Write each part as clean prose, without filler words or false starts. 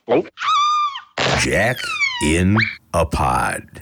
Jack in a Pod.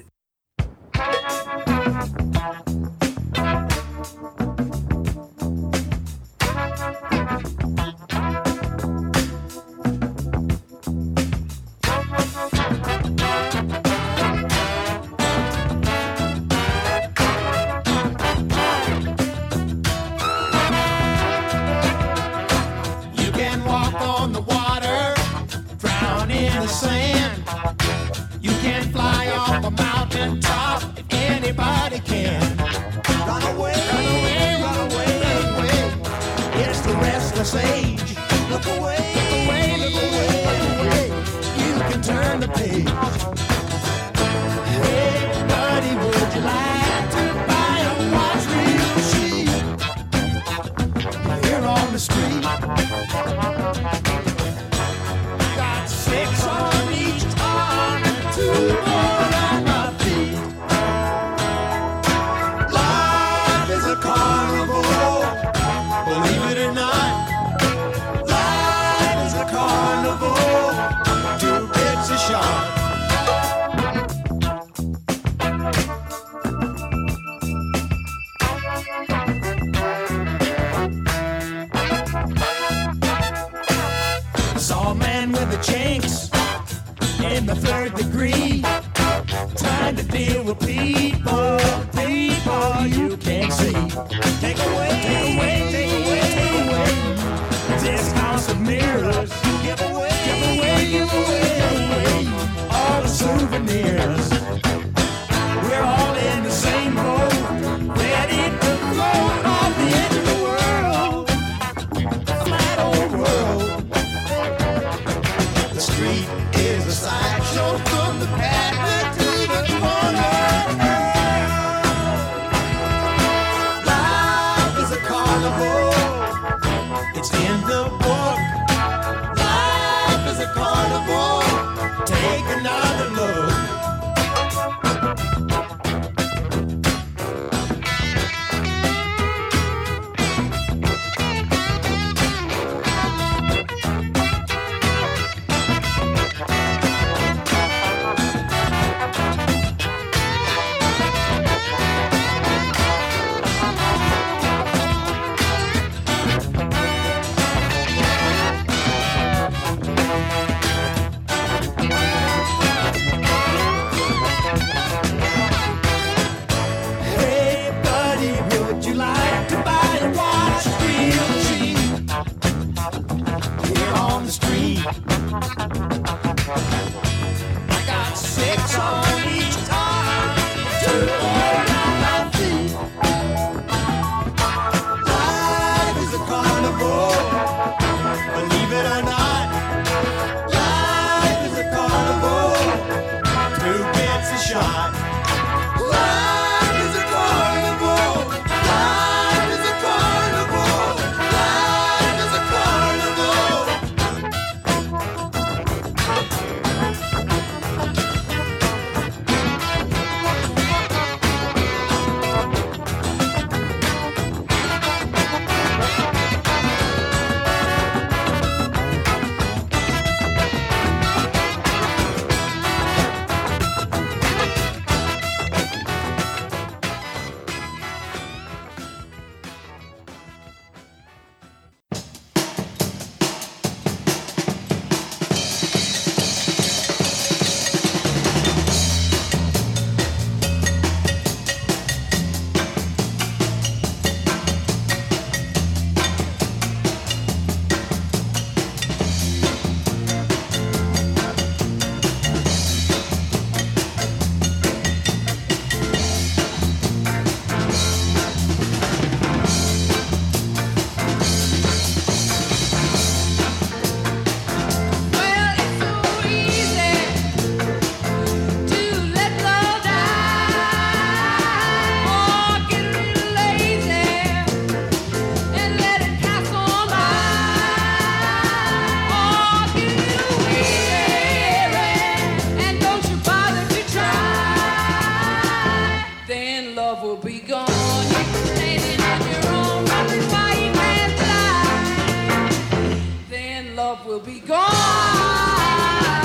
will be gone.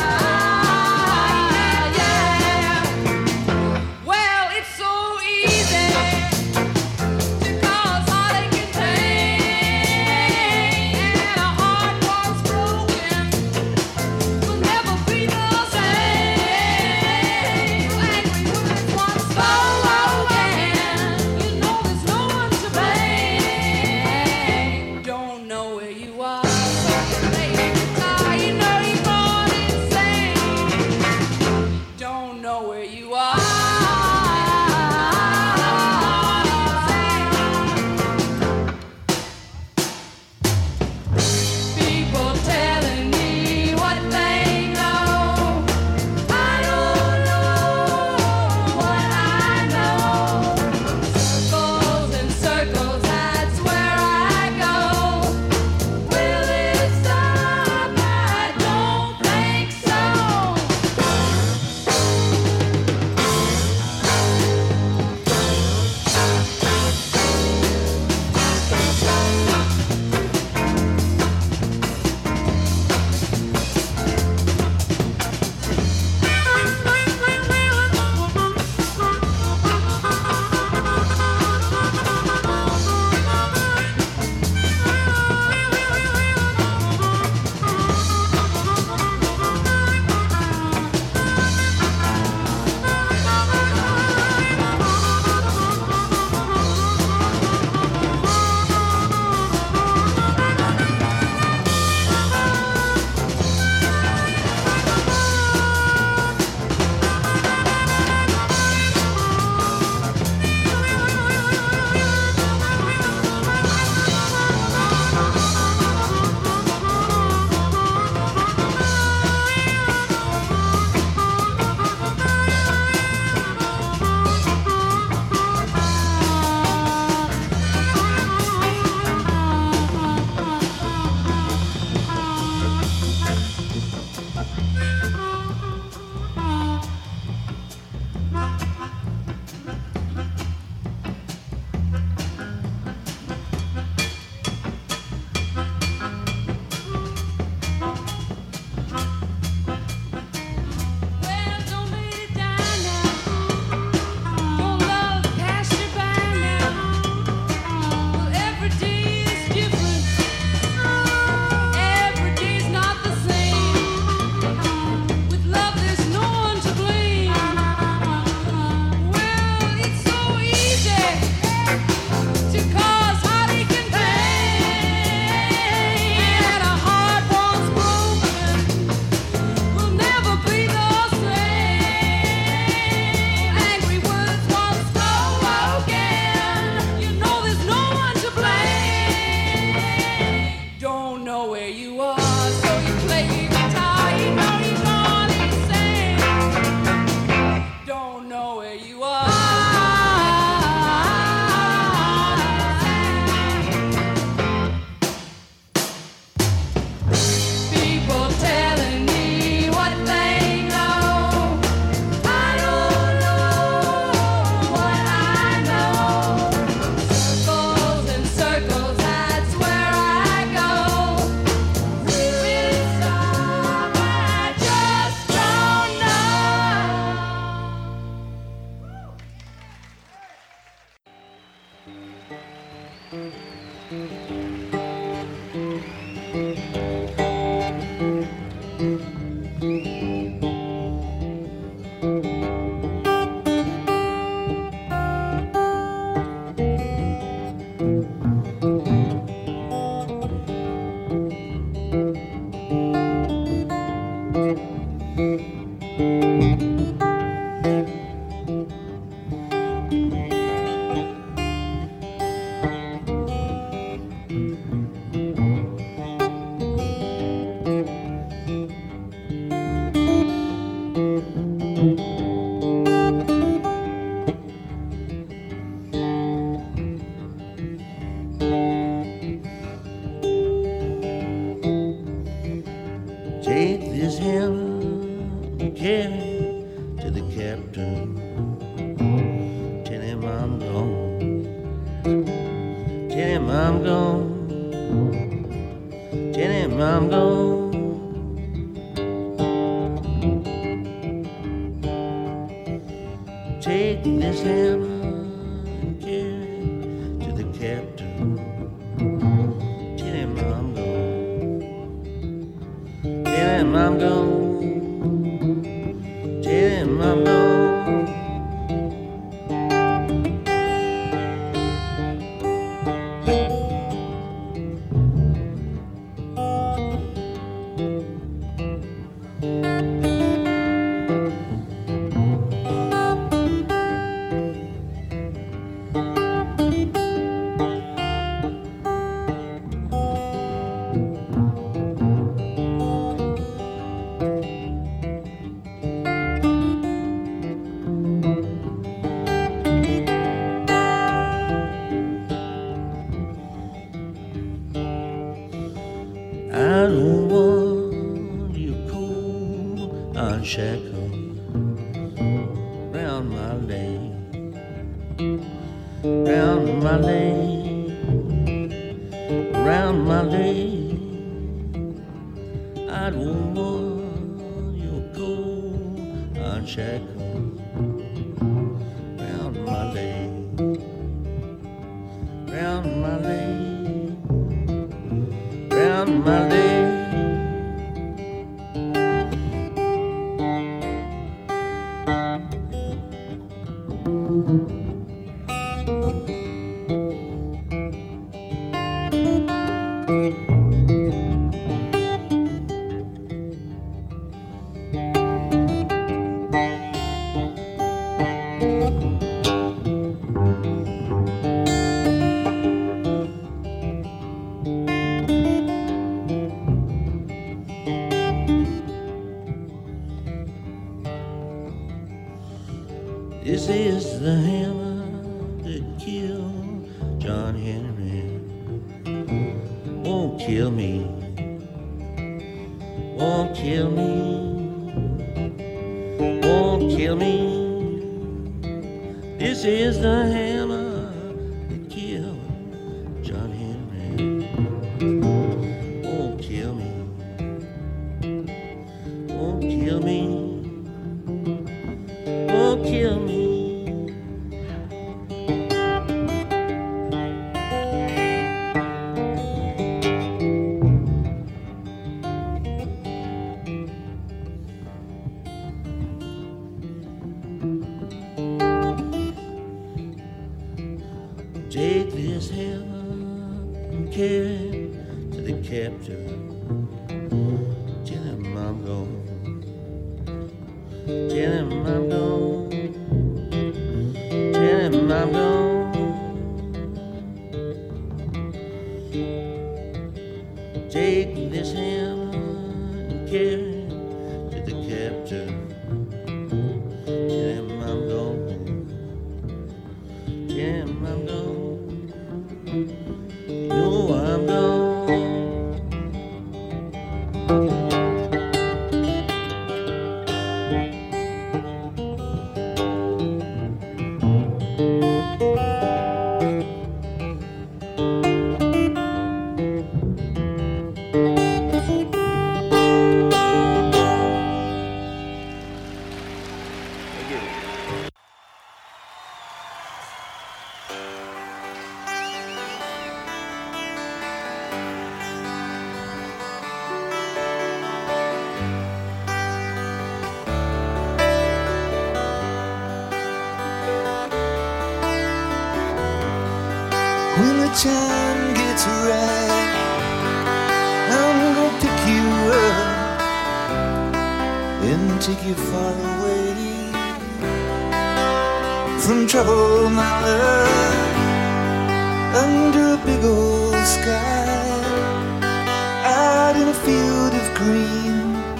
Take this hammer and carry it to the captain. Tell him I'm gone. Tell him I'm gone. Tell him I'm gone. Take this hammer and carry it to the captain. Tell him I'm gone. Tell him I'm gone. Tell him I'm gone. I don't want you cold unshackled round my leg, round my leg, round my leg. I don't want you cold unshackled round my leg, round my leg, round my leg. This is the hammer that killed John Henry. Won't kill me, won't kill me, won't kill me. This is the hammer that killed John Henry. Won't kill me, won't kill me, won't kill me. Take this hammer and carry it to the captain. Tell him I'm gone. Tell him I'm gone. Tell him I'm gone. Take this hammer and carry it to the captain. Tell him I'm gone. Tell him I'm gone. You know I'm gone. time gets right, I'm gonna pick you up and take you far away from trouble, my love, under a big old sky, out in a field of green.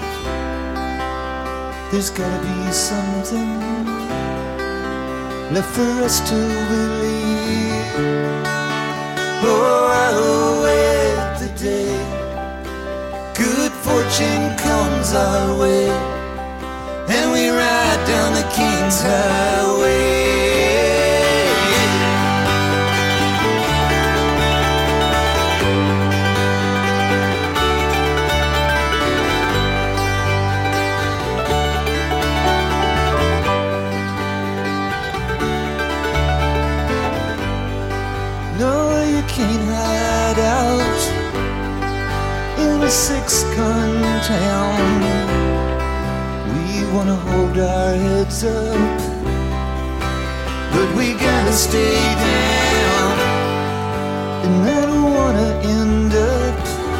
There's gotta be something left for us to believe. Oh, I'll wait the day good fortune comes our way, and we ride down the King's Highway. Can't hide out in a six-gun town. We wanna hold our heads up, but we gotta stay down. And I don't wanna end up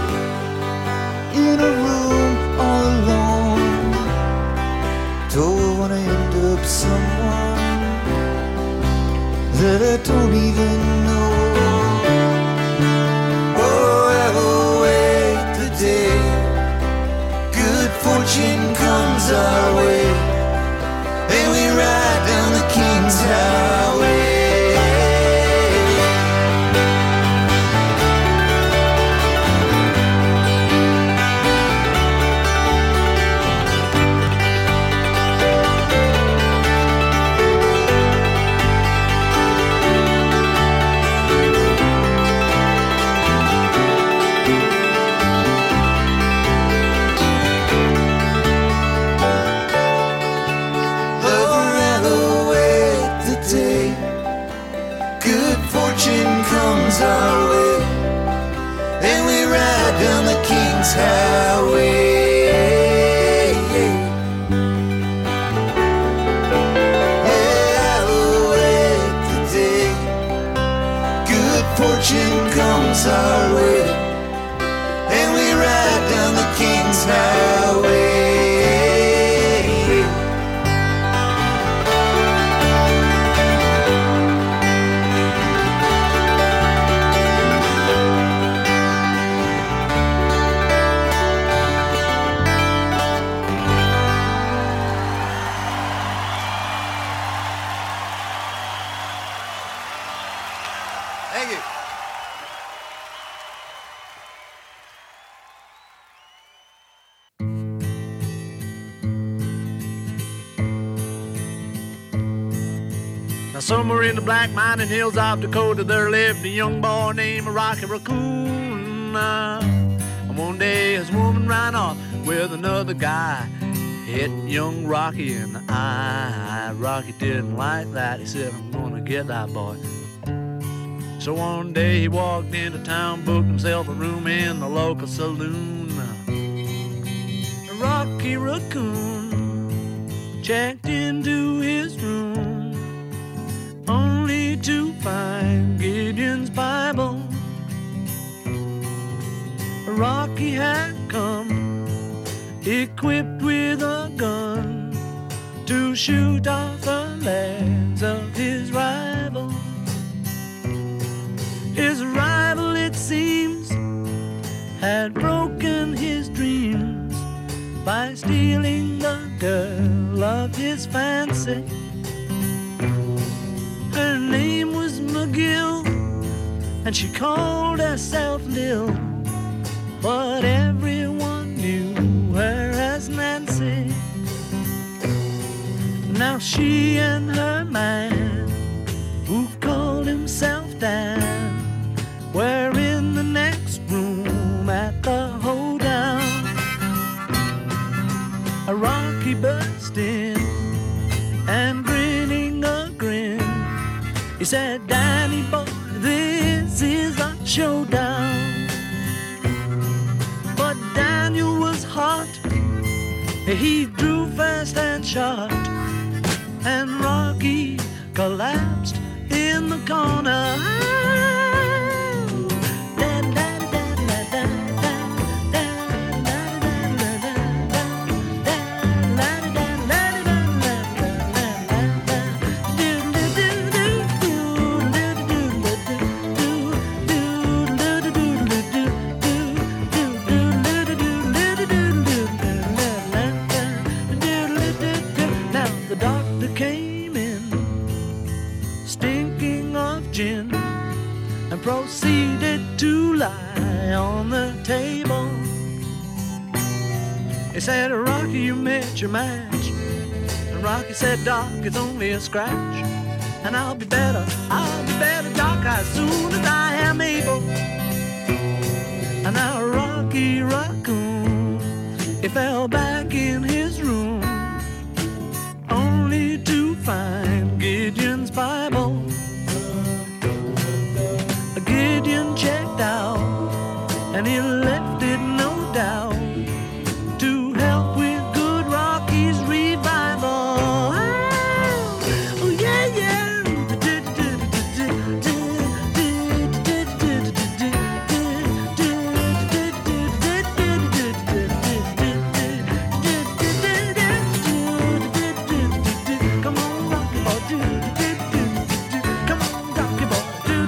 in a room all alone. Don't wanna end up someone that I don't even know. Fortune comes our way, and we ride down the King's Highway. Our way, and we ride down the King's Highway. I'll wait the day good fortune comes our way, and we ride down the King's Highway. Thank you. Now somewhere in the black mining hills of Dakota there lived a young boy named Rocky Raccoon. And one day his woman ran off with another guy, hit young Rocky in the eye. Rocky didn't like that. He said, I'm gonna get that boy. So one day he walked into town, booked himself a room in the local saloon. Rocky Raccoon checked into his room, only to find Gideon's Bible. Rocky had come equipped with a gun to shoot off the legs of his rival. His rival, it seems, had broken his dreams by stealing the girl of his fancy. Her name was McGill, and she called herself Lil, but everyone knew her as Nancy. Now she and her man, who called himself Dan, were in the next room at the hoedown. A Rocky burst in, and grinning a grin, he said, Danny boy, this is a showdown. But Daniel was hot, he drew fast and shot, and Rocky collapsed in the corner. proceeded to lie on the table. He said, Rocky, you met your match. And Rocky said, Doc, it's only a scratch. And I'll be better, Doc, as soon as I am able. And now Rocky Raccoon, he fell back in his room, only to find Gideon's Bible. Gideon checked out, and he left it, no doubt, to help with good Rocky's revival. Oh, yeah, yeah. Come on, Rocky boy, come on, Rocky boy.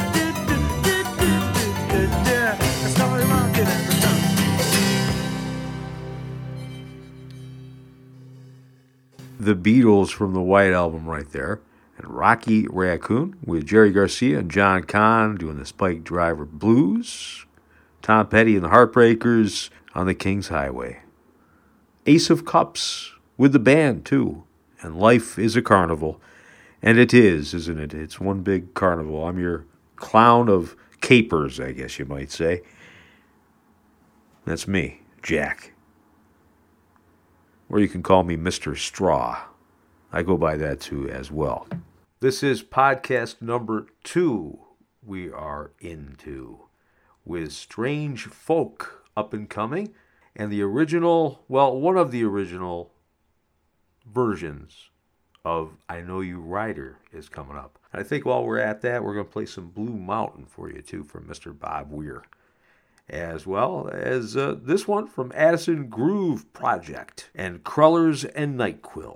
The Beatles from the White Album right there. And Rocky Raccoon with Jerry Garcia and John Conn doing the Spike Driver Blues. Tom Petty and the Heartbreakers on the King's Highway. Ace of Cups with the band too. And Life is a Carnival. And it is, isn't it? It's one big carnival. I'm your clown of capers, I guess you might say. That's me, Jack. Or you can call me Mr. Straw. I go by that too as well. This is podcast number 2 we are into, with Strange Folk up and coming, and the original, well, one of the original versions of I Know You Rider is coming up. And I think while we're at that, we're going to play some Blue Mountain for you too from Mr. Bob Weir, as well as this one from Addison Groove Project and Crullers and Nightquill.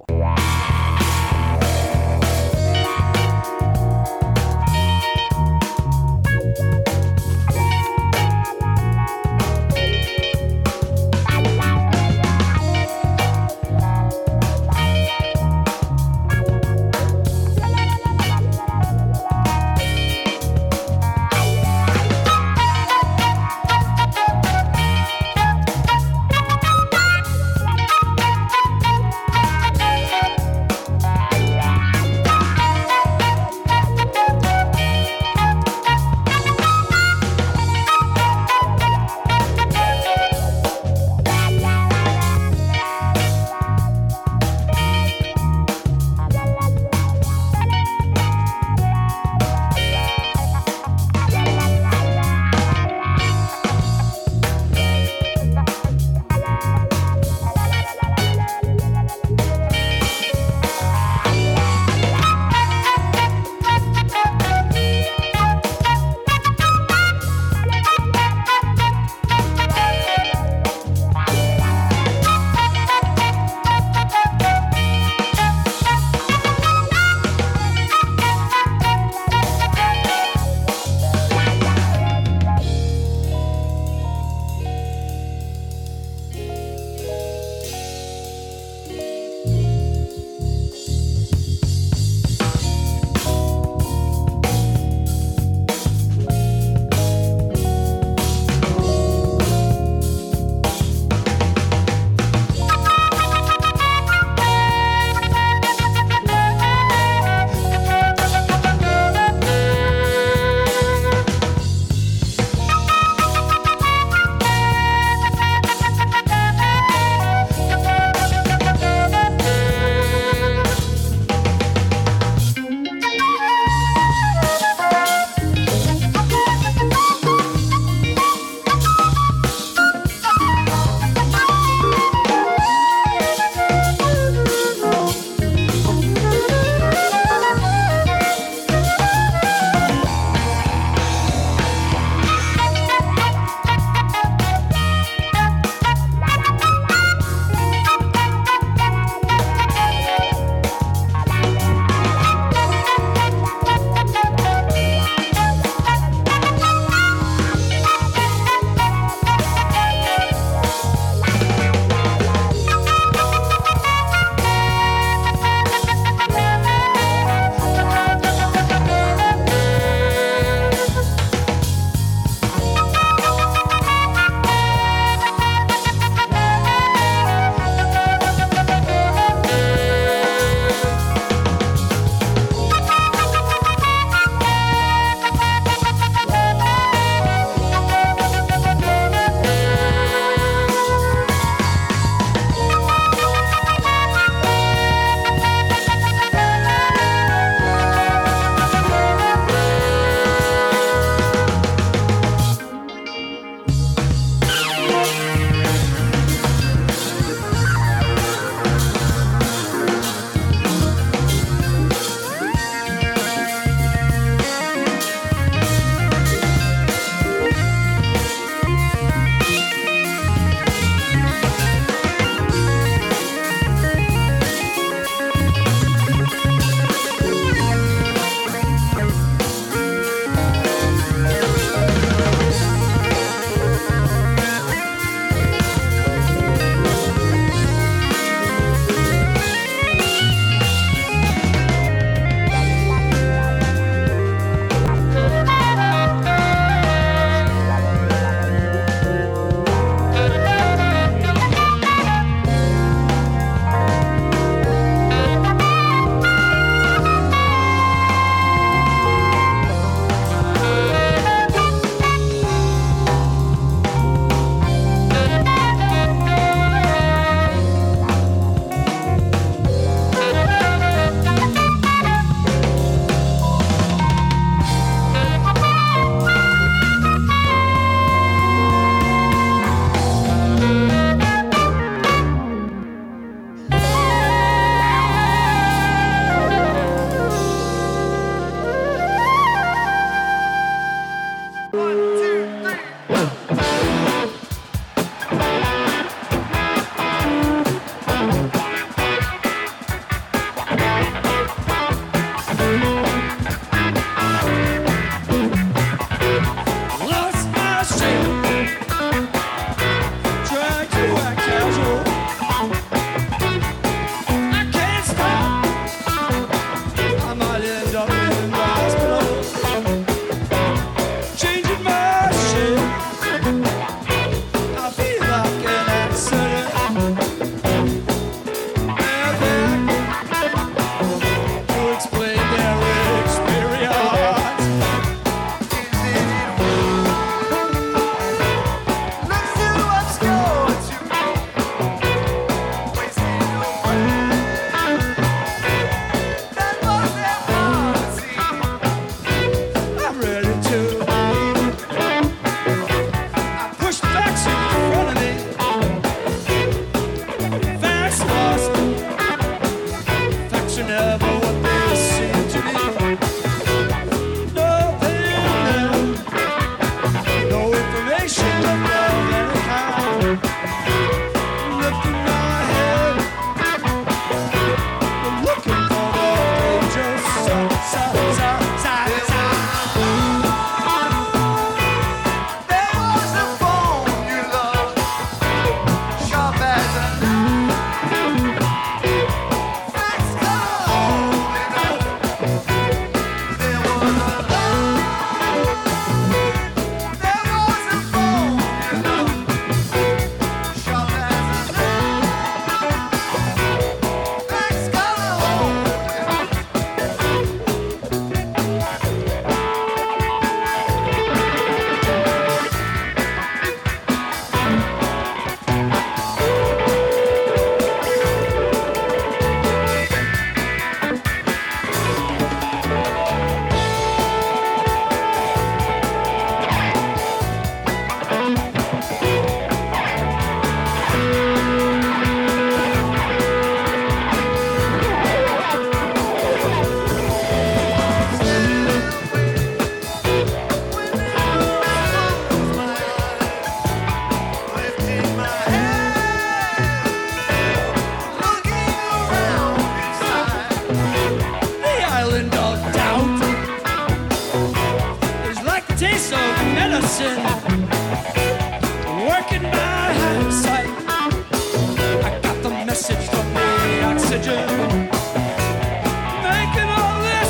listen, working my hindsight. I got the message from the oxygen, making all this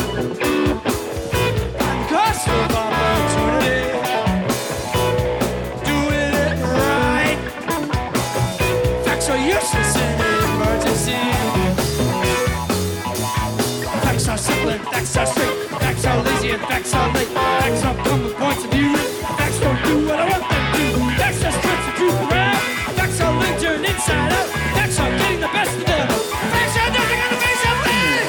and cost of opportunity, doing it right. Facts are useless in an emergency. Facts are simple and facts are straight. Facts are lazy and facts are late. Facts are come with points of view. Facts don't do what I want them to. Facts just twist the truth around. Facts are linked turned inside out. Facts are getting the best of them. Facts are nothing on the face of things.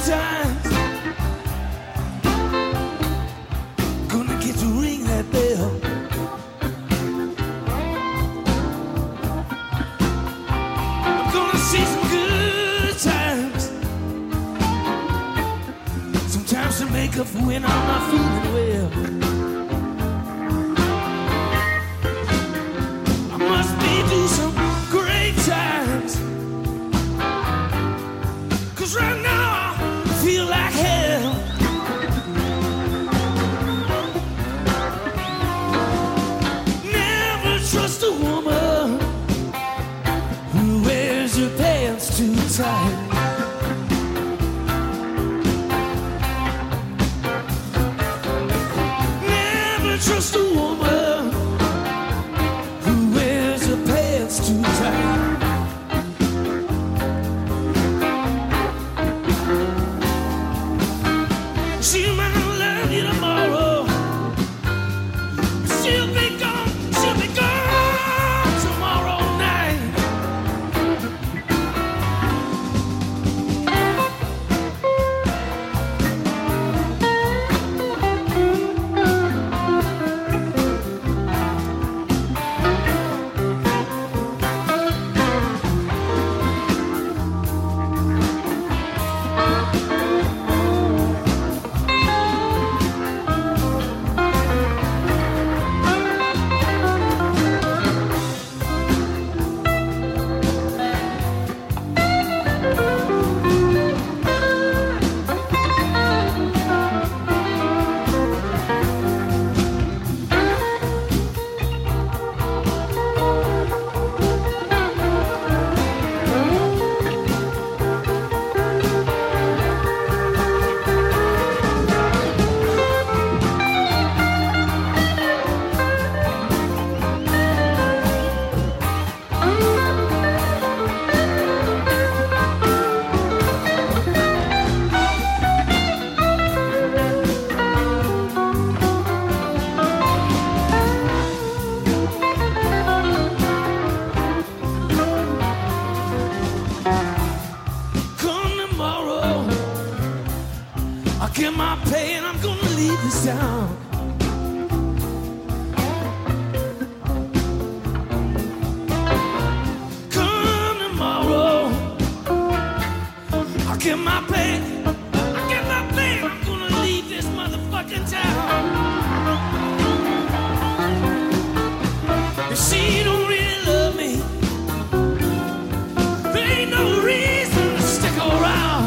times. Gonna get to ring that bell. I'm gonna see some good times. Sometimes to make up for when I'm not feeling well. I must be do some great times. 'Cause right now I feel like hell. Never trust a woman who wears her pants too tight. Never trust a woman who wears her pants too tight. She might love you tomorrow. She'll be gone tomorrow night. Come tomorrow, I'll get my pay and I'm gonna leave this town. Come tomorrow, I'll get my pay. I'll get my pay and I'm gonna leave this motherfucking town. If she don't really love me, there ain't no reason to stick around.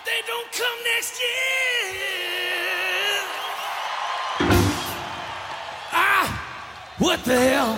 they don't come next year. What the hell?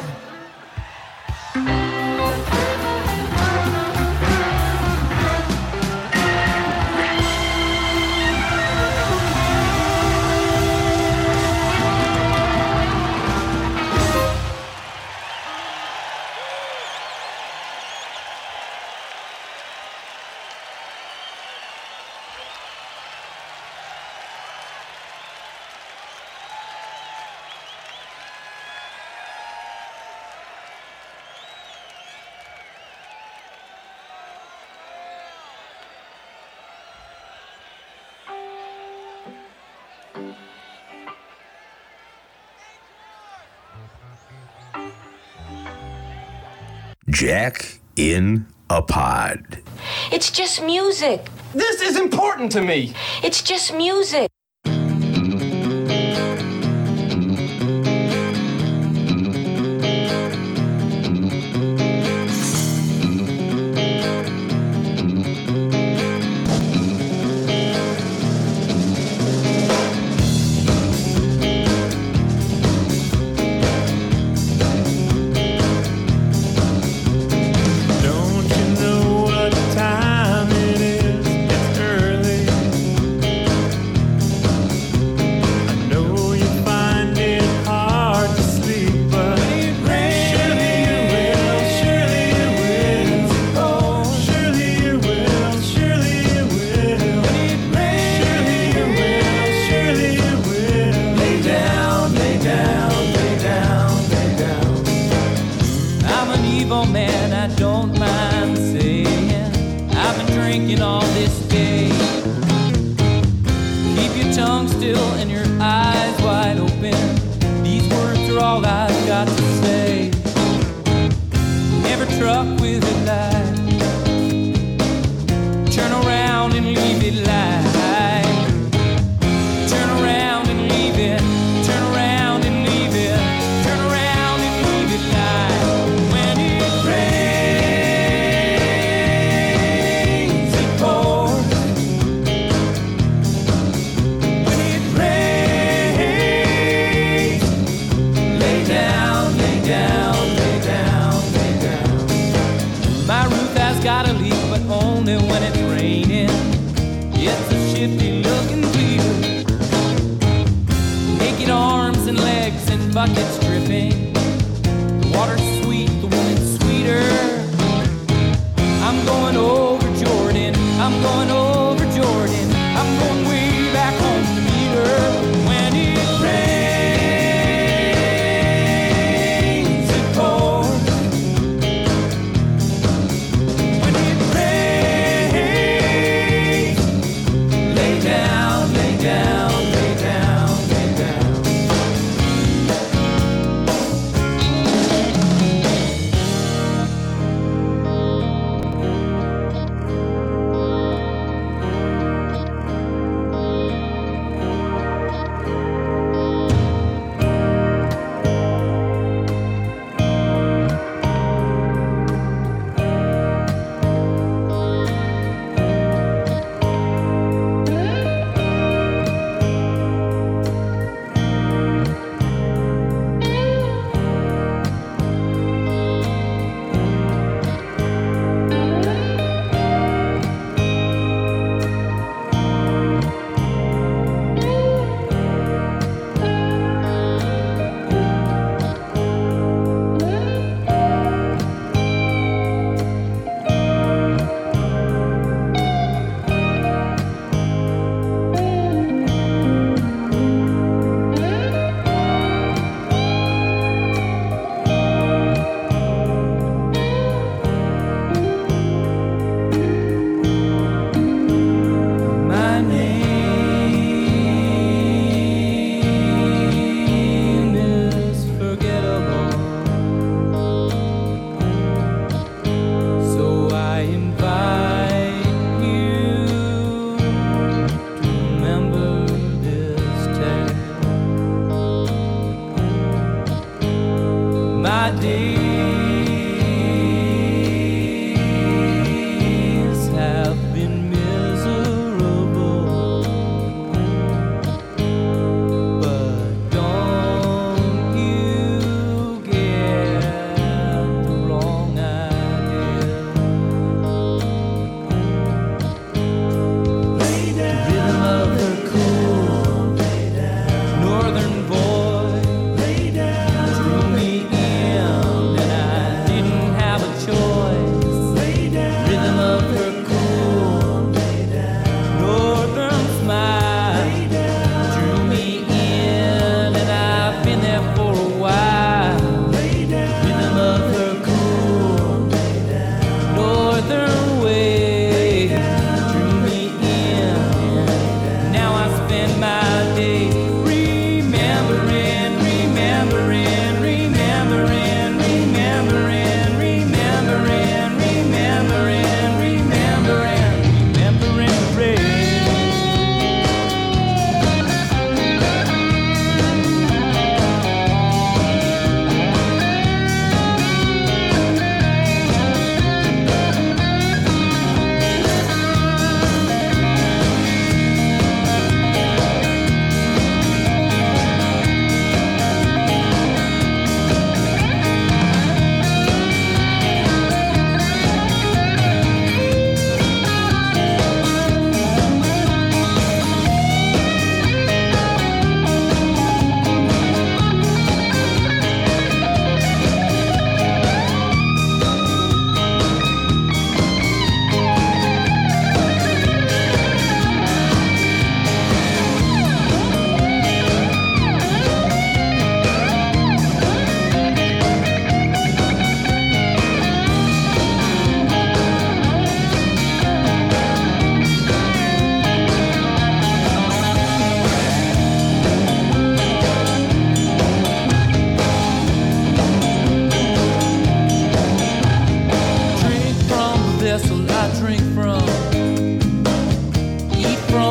Jack in a Pod. It's just music. This is important to me. It's just music.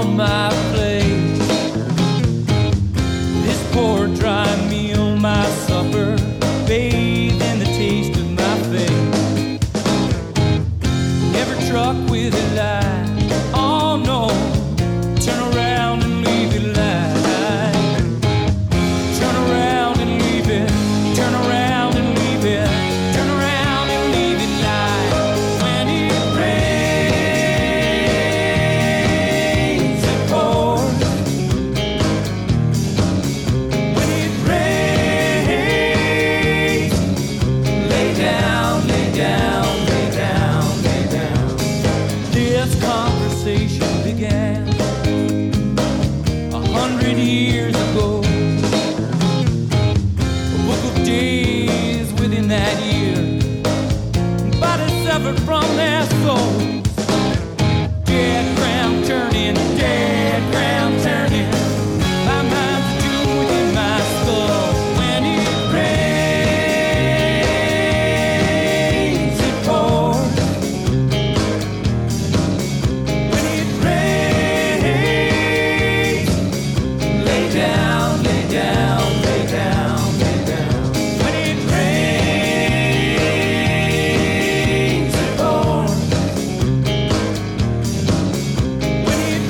on my plate. This poor dry meal, my supper, bathed in the taste of my faith. Never truck with a lie, oh no, turn around and leave it lie. Turn around and leave it, turn around and leave it, turn around and leave it lie. When it rains, it pours. When it rains, lay down, lay down, lay down, lay down. This conversation began 100 years ago. A book of days within that year, bodies severed from their souls. Dead ground turning, dead ground turning. My mind's tuned within my skull. When it rains, it pours. When it rains, lay down, lay down, lay down, lay down. When it rains, it pours. When it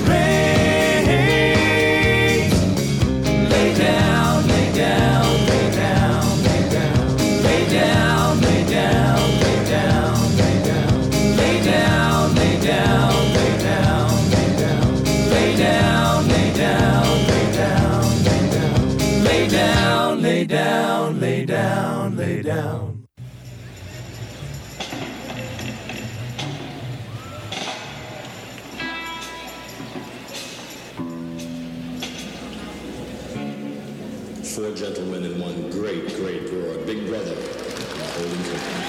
rains, lay down, lay down, lay down, lay down. Lay down, lay down, lay down, lay down. Lay down, lay down, lay down, lay down. Lay down, lay down, lay down, lay down. Lay down, lay down, lay down, lay down. Four gentlemen and one great, great broad. Big brother. Holding company.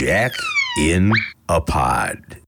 Jack in a Pod.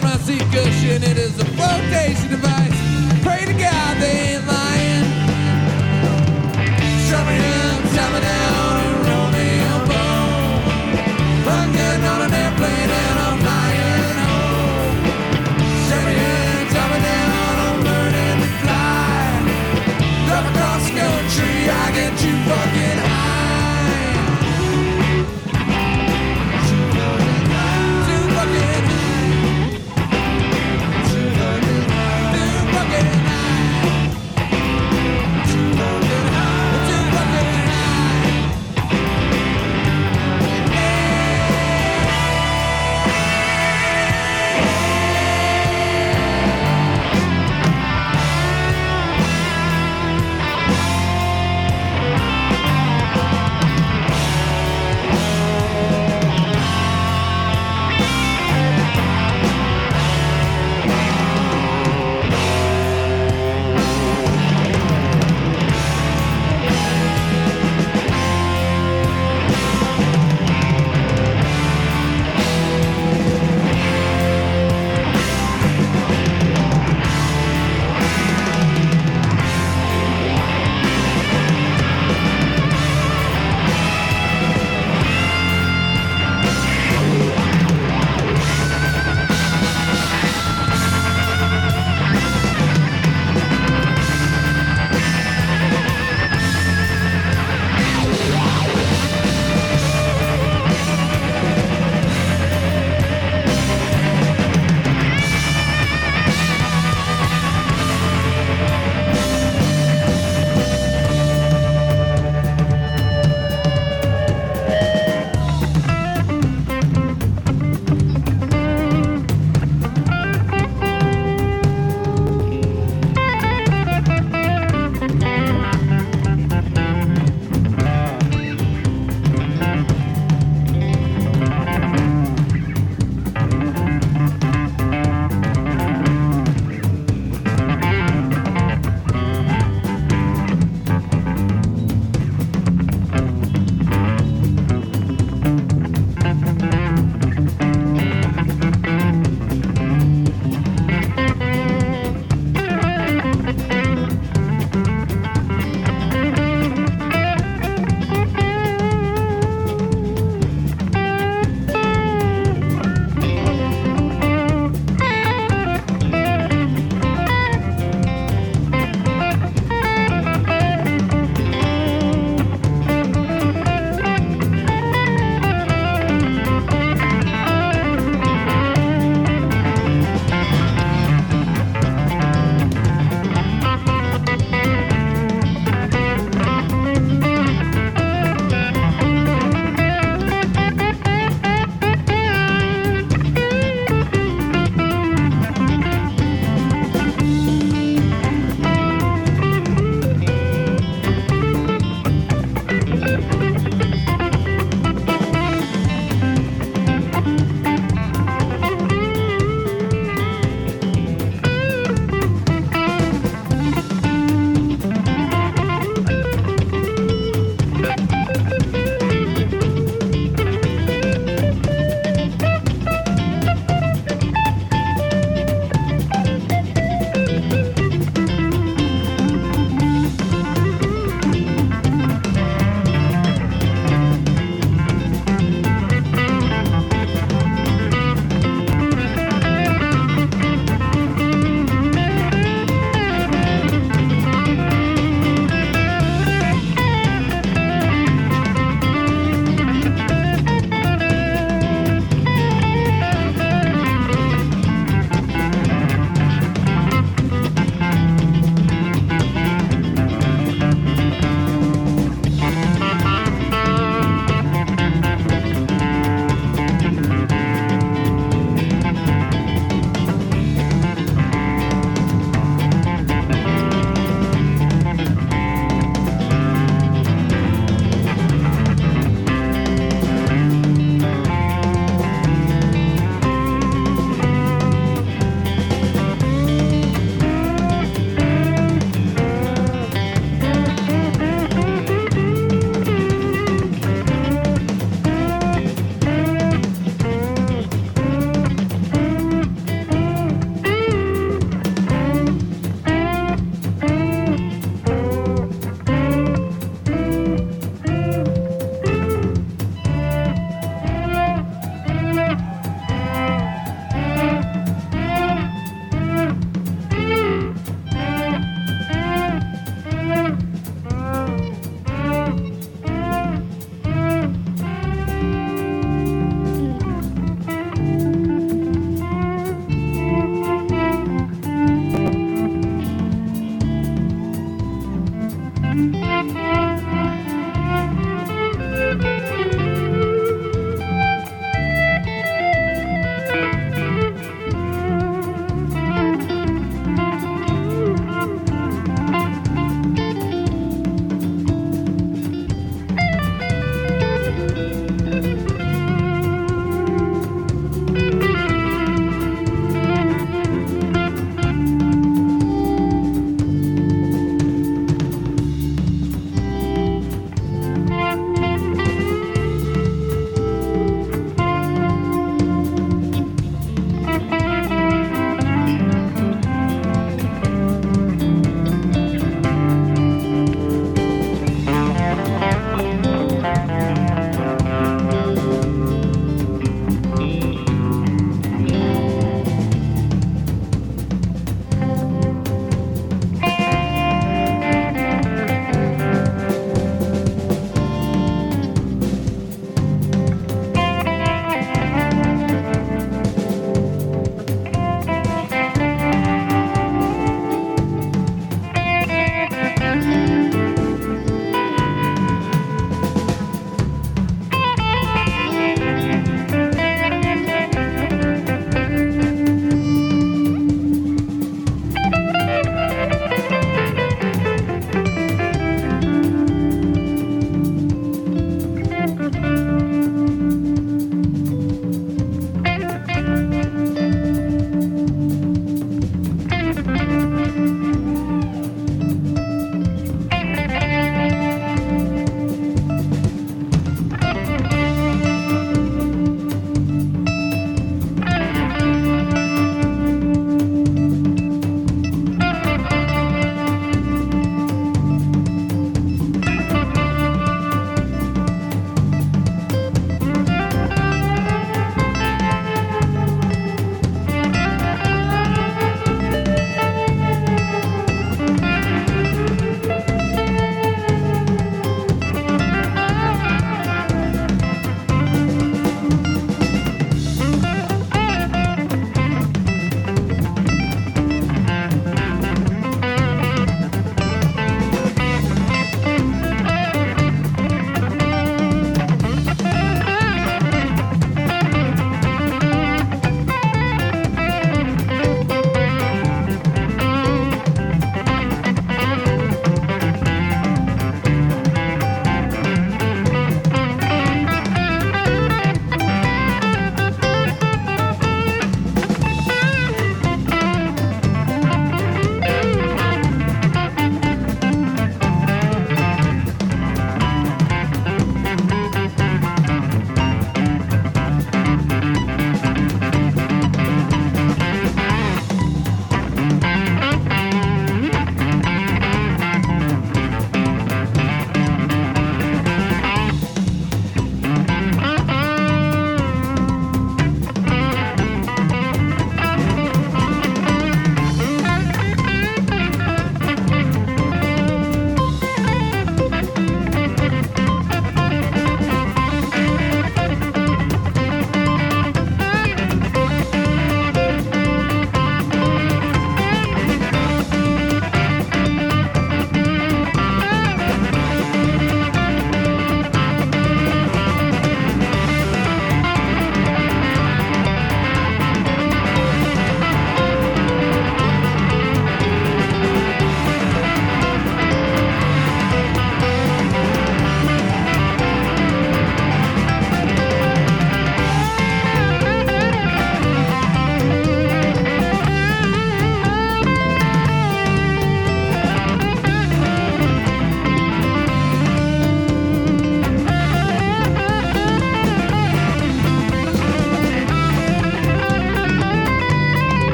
It is a flotation device. Pray to God they ain't lying.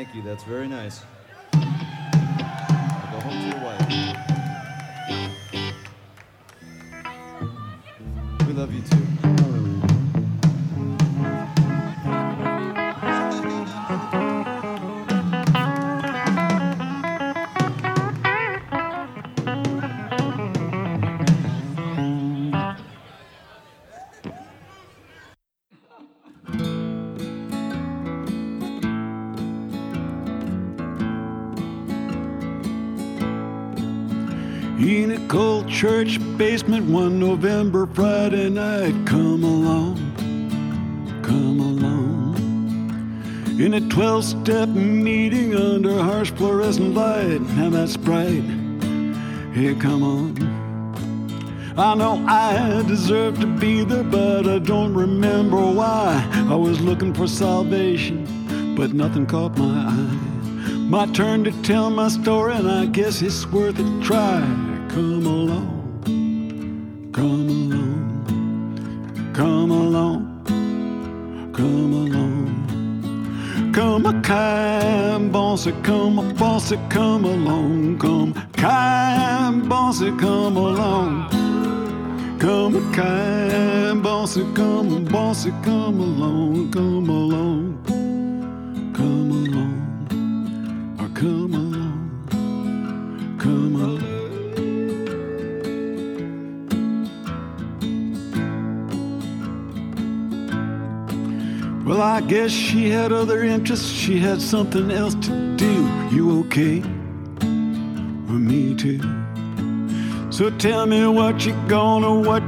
Thank you, that's very nice. I'll go home to your wife. We love you too. In a cold church basement one November Friday night, come along, come along. In a 12-step meeting under harsh fluorescent light, now that's bright, hey, come on. I know I deserve to be there, but I don't remember why. I was looking for salvation, but nothing caught my eye. My turn to tell my story, and I guess it's worth a try. Come along, come along, come along, come along. Come a kind bossy, come a bossy, come along. Come kind bossy, come along. Come a kind bossy, come bossy, come along. Come along, come along, or come along, come along. Well, I guess she had other interests, she had something else to do. You okay? Well, me too. So tell me what you gonna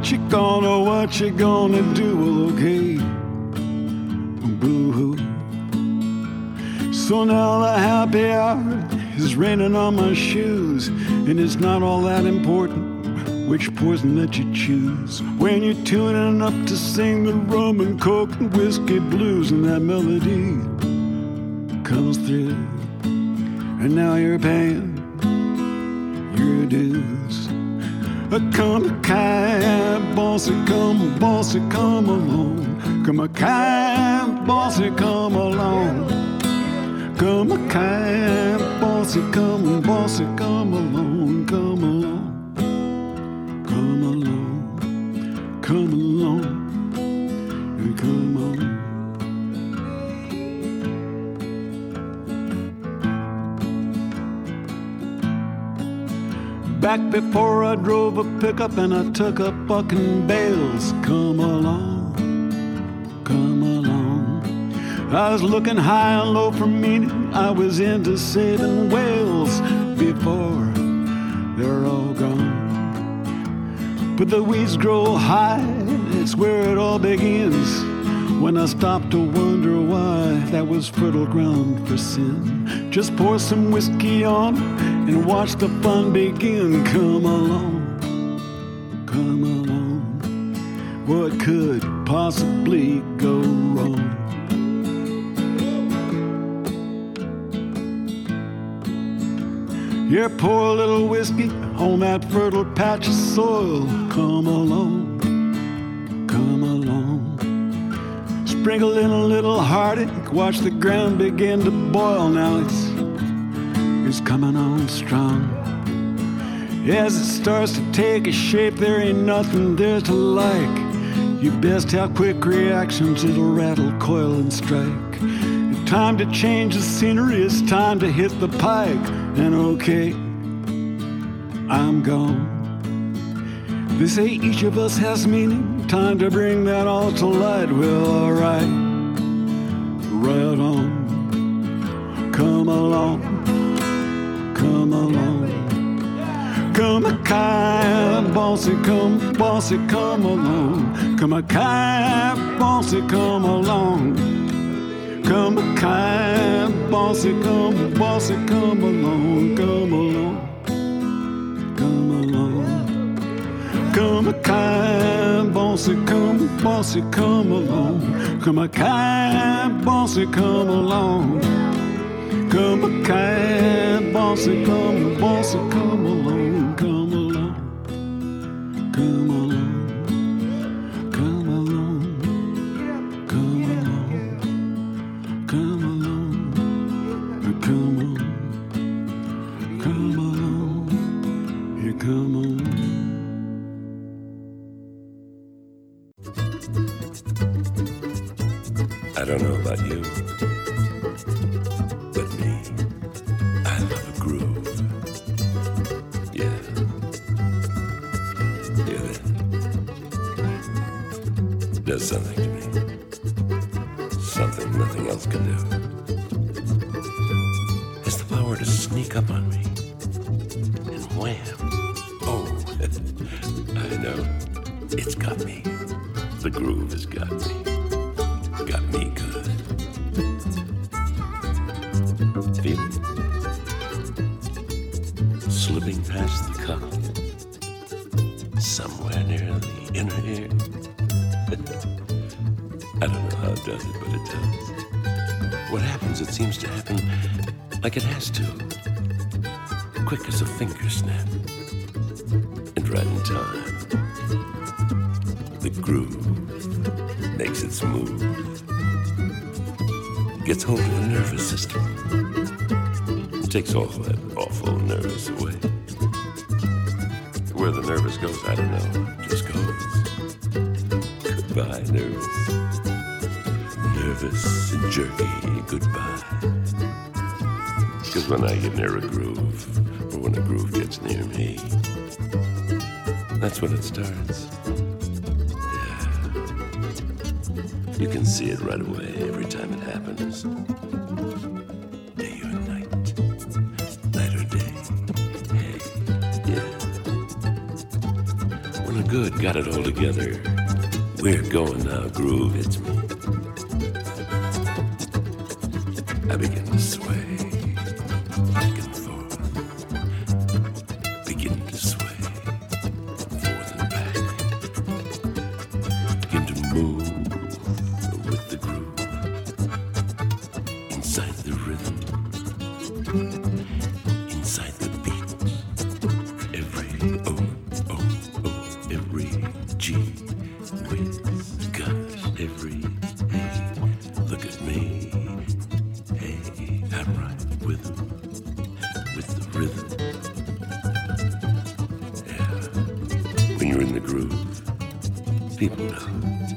do. Well, okay. Boo-hoo. So now the happy hour is raining on my shoes, and it's not all that important which poison that you choose when you're tuning up to sing the rum and coke and whiskey blues, and that melody comes through, and now you're paying your dues. Come a kind bossy, come along. Come a kind bossy, come along. Come a kind bossy, come along, come along. Come along, come along, and come on. Back before I drove a pickup and I took up bucking bales. Come along, come along. I was looking high and low for meaning. I was into saving whales before they're all gone. But the weeds grow high, it's where it all begins. When I stop to wonder why, that was fertile ground for sin. Just pour some whiskey on and watch the fun begin. Come along, come along. What could possibly go wrong? Yeah, pour a little whiskey on that fertile patch of soil. Come along, come along. Sprinkle in a little heartache, watch the ground begin to boil. Now it's coming on strong. As it starts to take a shape, there ain't nothing there to like. You best have quick reactions, it'll rattle, coil, and strike. It's time to change the scenery, it's time to hit the pike. And okay, I'm gone. They say each of us has meaning, time to bring that all to light. Well, alright, right on. Come along, come along. Come a kind bossy, come along. Come a kind bossy, come along. Come a kind bossy, come along, come along, come along. Come a kind bossy, come along. Come a kind bossy, come along. Come a kind bossy, come along, come along, come along, come along, come along, come along, I don't know about you, but me, I love a groove. Yeah. Yeah, that does something to me. Something nothing else can do. It's the power to sneak up on me. And wham. Oh, I know. It's got me. The groove has got me. Got me good. Feel it? Slipping past the cup. Somewhere near the inner ear. I don't know how it does it, but it does. What happens, it seems to happen like it has to. Quick as a finger snap. And right in time. The groove makes it smooth. Gets hold of the nervous system. It takes all that awful nervous away. Where the nervous goes, I don't know. Just goes. Goodbye, nervous. Nervous and jerky, goodbye. Because when I get near a groove, or when a groove gets near me, that's when it starts. You can see it right away every time it happens. Day or night, night or day. Hey, yeah. When a good got it all together, we're going now, groove hits me. I begin to sway, back and forth. Begin to sway, forth and back. Begin to move. With the groove, inside the rhythm, inside the beat, every every G whiz, gosh, every hey, look at me, hey, I'm right with the rhythm, yeah. When you're in the groove, people know.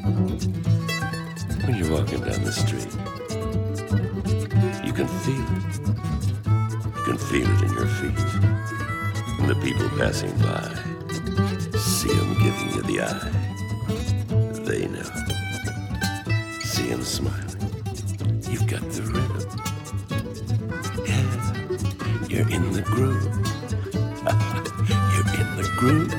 When you're walking down the street, you can feel it. You can feel it in your feet. And the people passing by see them giving you the eye. They know. See them smiling. You've got the rhythm. Yeah, you're in the groove. You're in the groove.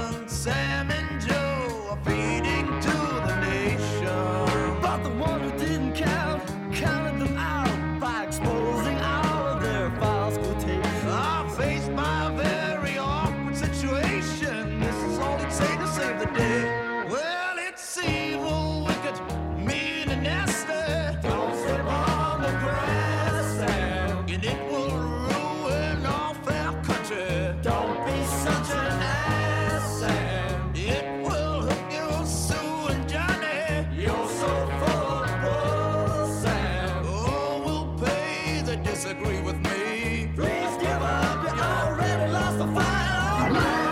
nation. Sam and Joe are feeding to the nation. But the one who didn't count counted them out by exposing all of their false quotations. I'm faced by a very awkward situation. This is all it takes to save the day. Well, it's evil, wicked, mean, and nasty. Don't step on the grass, Sam, and it will ruin our fair country. Don't be such an ass, Sam. It will hook you, Sue and Johnny. You're so full of bull, Sam. Oh, we'll pay that disagree with me. Please give up, you already lost the fight. All right.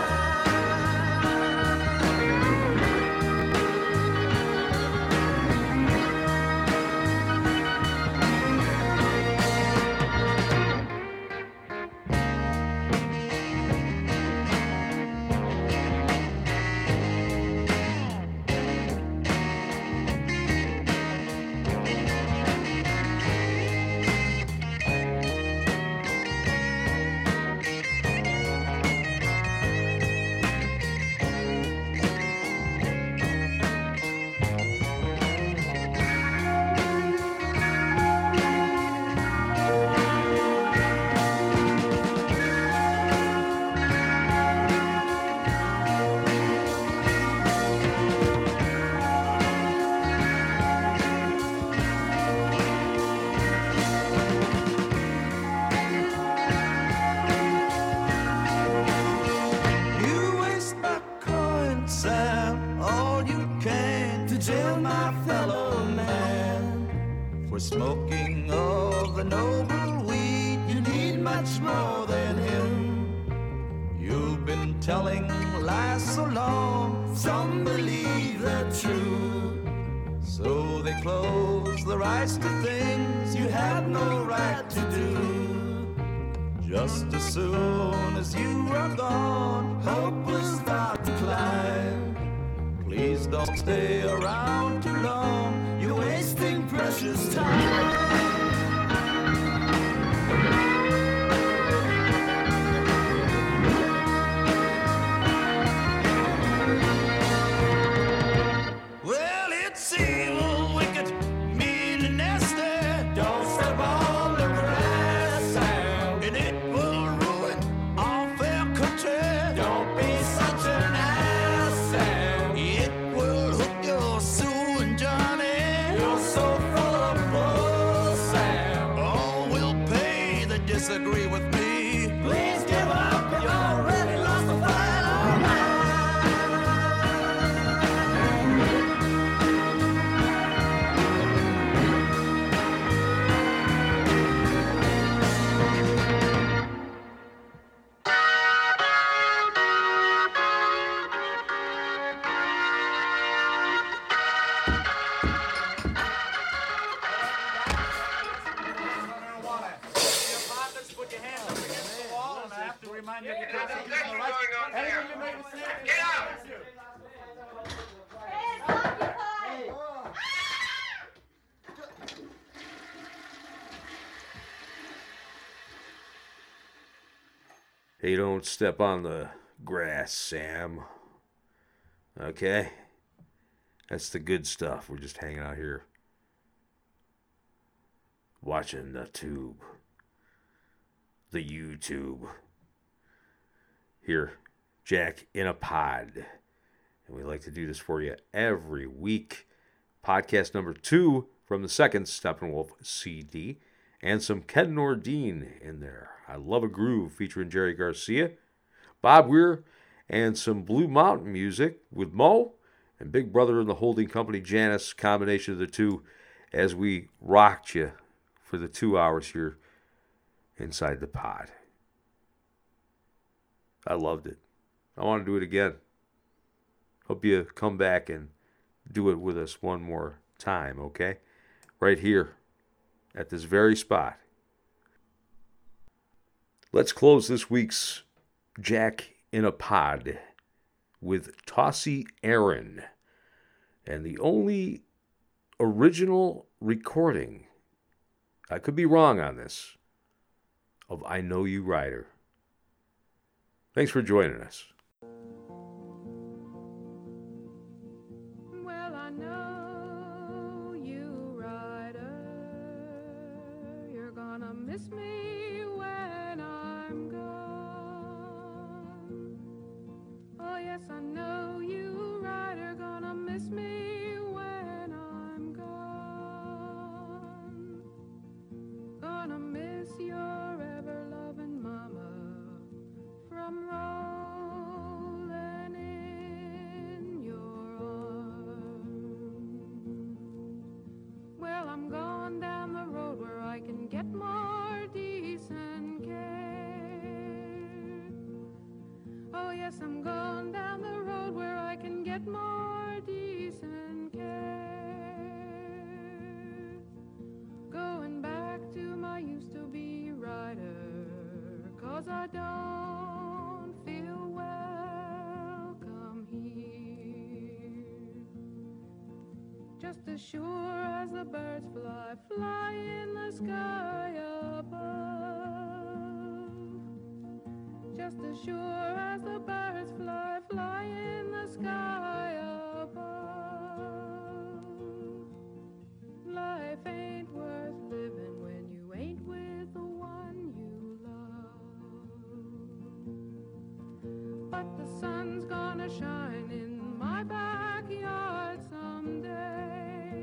You waste my coin, Sam, all you can to jail my fellow man. For smoking of the noble weed, you need much more than him. You've been telling lies so long, some believe they're true. So they close their eyes to things you have no right to do. Just as soon as you are gone, hope will start to climb. Please don't stay around too long, you're wasting precious time. Well, it's evil, wicked, mean, and nasty. Don't step on the grass, Sam, and it will ruin our fair country. Don't be such an ass, Sam. It will hook your Sue and Johnny. You're so full of bull, Sam. Oh, we'll pay that disagree with me. Please give up, you already lost the fight. All right. Put your hands up against the wall, and I have to remind you of your constitutional What's rights. going on here? Anything you make a mistake, Get out! Hey, don't step on the grass, Sam. Okay? That's the good stuff. We're just hanging out here. Watching the tube. The YouTube. Here, Jack in a Pod. And we like to do this for you every week. Podcast number 2 from the second Steppenwolf CD. And some Ken Nordine in there. I Love a Groove featuring Jerry Garcia. Bob Weir. And some Blue Mountain music with Mo. And Big Brother and the Holding Company, Janice. Combination of the two as we rocked you for the 2 hours here inside the pod. I loved it. I want to do it again. Hope you come back and do it with us one more time, okay? Right here at this very spot. Let's close this week's Jack in a Pod with Tossie Aaron. And the only original recording, I could be wrong on this, of I Know You Rider. Thanks for joining us. know you, rider. You're gonna miss me when I'm gone. Oh yes, I know you, rider, gonna miss me when I'm gone. Gonna miss your ever-loving mama from rolling in your arms. Well, I'm gone down the road where I can get more decent care. Oh yes, I'm gone down the road where I can get more decent care. Going back to my used-to-be rider, 'cause I don't feel welcome here. Just as sure as the birds fly, fly in the sky above. Just as sure as the birds fly, fly in the sky above. Life ain't worth living when you ain't with the one you love. But the sun's gonna shine in my backyard someday.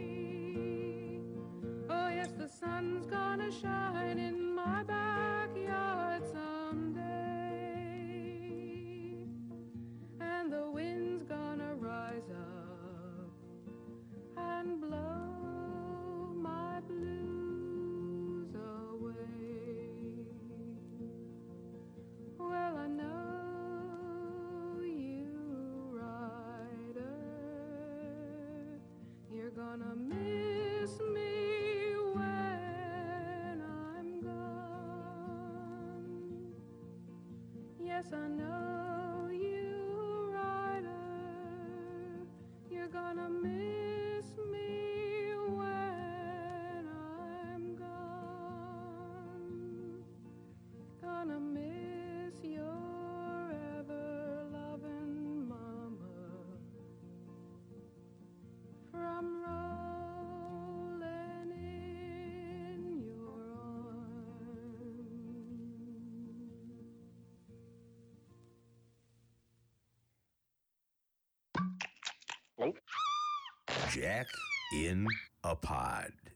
Oh yes, the sun's gonna shine in my backyard someday. And the wind's gonna rise up and blow my blues away. Well, I know you, rider, you're gonna miss me when I'm gone. Yes, I know you, rider, you're gonna miss me when I'm gone. Gonna miss your ever-loving mama from rolling in your arms. Jack in a Pod.